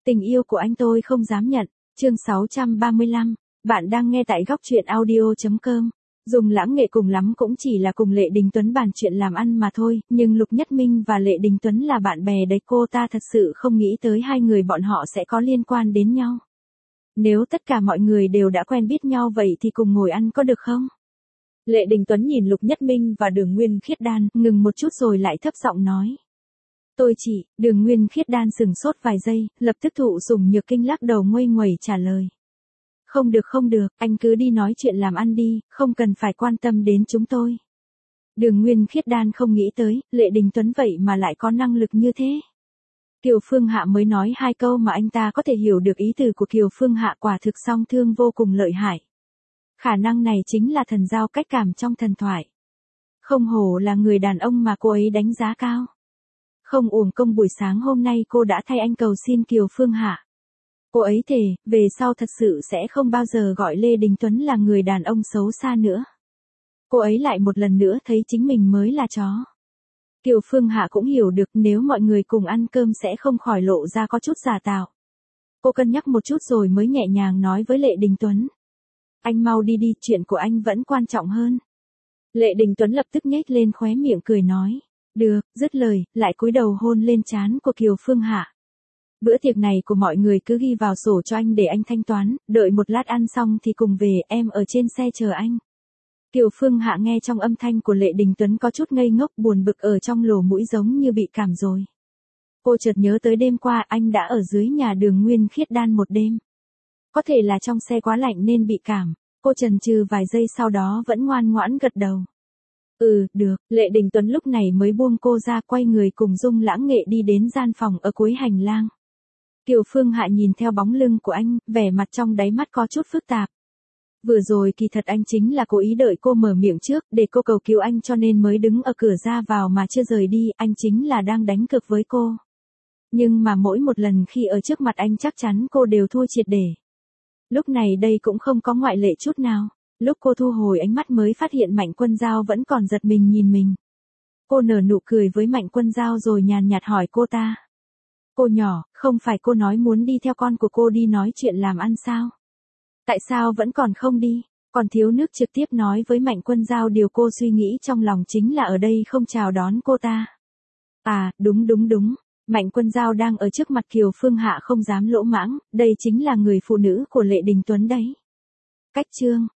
Tình yêu của anh tôi không dám nhận. Chương 635. Bạn đang nghe tại góc truyện audio.com. Dùng Lãng Nghệ cùng lắm cũng chỉ là cùng Lệ Đình Tuấn bàn chuyện làm ăn mà thôi, nhưng Lục Nhất Minh và Lệ Đình Tuấn là bạn bè đấy, cô ta thật sự không nghĩ tới hai người bọn họ sẽ có liên quan đến nhau. Nếu tất cả mọi người đều đã quen biết nhau vậy thì cùng ngồi ăn có được không? Lệ Đình Tuấn nhìn Lục Nhất Minh và Đường Nguyên Khiết Đan, ngừng một chút rồi lại thấp giọng nói. Tôi chỉ, Đường Nguyên Khiết Đan sừng sốt vài giây, lập tức thụ sủng nhược kinh lắc đầu nguây nguẩy trả lời. Không được, anh cứ đi nói chuyện làm ăn đi, không cần phải quan tâm đến chúng tôi. Đường Nguyên Khiết Đan không nghĩ tới, Lệ Đình Tuấn vậy mà lại có năng lực như thế. Kiều Phương Hạ mới nói hai câu mà anh ta có thể hiểu được ý từ của Kiều Phương Hạ, quả thực song thương vô cùng lợi hại. Khả năng này chính là thần giao cách cảm trong thần thoại. Không hổ là người đàn ông mà cô ấy đánh giá cao. Không uổng công buổi sáng hôm nay cô đã thay anh cầu xin Kiều Phương Hạ. Cô ấy thề, về sau thật sự sẽ không bao giờ gọi Lê Đình Tuấn là người đàn ông xấu xa nữa. Cô ấy lại một lần nữa thấy chính mình mới là chó. Kiều Phương Hạ cũng hiểu được nếu mọi người cùng ăn cơm sẽ không khỏi lộ ra có chút giả tạo. Cô cân nhắc một chút rồi mới nhẹ nhàng nói với Lệ Đình Tuấn. Anh mau đi đi, chuyện của anh vẫn quan trọng hơn. Lệ Đình Tuấn lập tức nhếch lên khóe miệng cười nói. Được, dứt lời, lại cúi đầu hôn lên trán của Kiều Phương Hạ. Bữa tiệc này của mọi người cứ ghi vào sổ cho anh để anh thanh toán, đợi một lát ăn xong thì cùng về, em ở trên xe chờ anh. Kiều Phương Hạ nghe trong âm thanh của Lệ Đình Tuấn có chút ngây ngốc, buồn bực ở trong lỗ mũi giống như bị cảm rồi. Cô chợt nhớ tới đêm qua anh đã ở dưới nhà Đường Nguyên Khiết Đan một đêm. Có thể là trong xe quá lạnh nên bị cảm, cô chần chừ vài giây sau đó vẫn ngoan ngoãn gật đầu. Được, Lệ Đình Tuấn lúc này mới buông cô ra, quay người cùng Dung Lãng Nghệ đi đến gian phòng ở cuối hành lang. Kiều Phương Hạ nhìn theo bóng lưng của anh, vẻ mặt trong đáy mắt có chút phức tạp. Vừa rồi kỳ thật anh chính là cố ý đợi cô mở miệng trước để cô cầu cứu anh cho nên mới đứng ở cửa ra vào mà chưa rời đi, anh chính là đang đánh cược với cô. Nhưng mà mỗi một lần khi ở trước mặt anh chắc chắn cô đều thua triệt để. Lúc này đây cũng không có ngoại lệ chút nào. Lúc cô thu hồi ánh mắt mới phát hiện Mạnh Quân Giao vẫn còn giật mình nhìn mình. Cô nở nụ cười với Mạnh Quân Giao rồi nhàn nhạt hỏi cô ta. Cô nhỏ, không phải cô nói muốn đi theo con của cô đi nói chuyện làm ăn sao? Tại sao vẫn còn không đi? Còn thiếu nước trực tiếp nói với Mạnh Quân Giao điều cô suy nghĩ trong lòng chính là ở đây không chào đón cô ta. À, đúng. Mạnh Quân Giao đang ở trước mặt Kiều Phương Hạ không dám lỗ mãng, đây chính là người phụ nữ của Lệ Đình Tuấn đấy. Cách chương.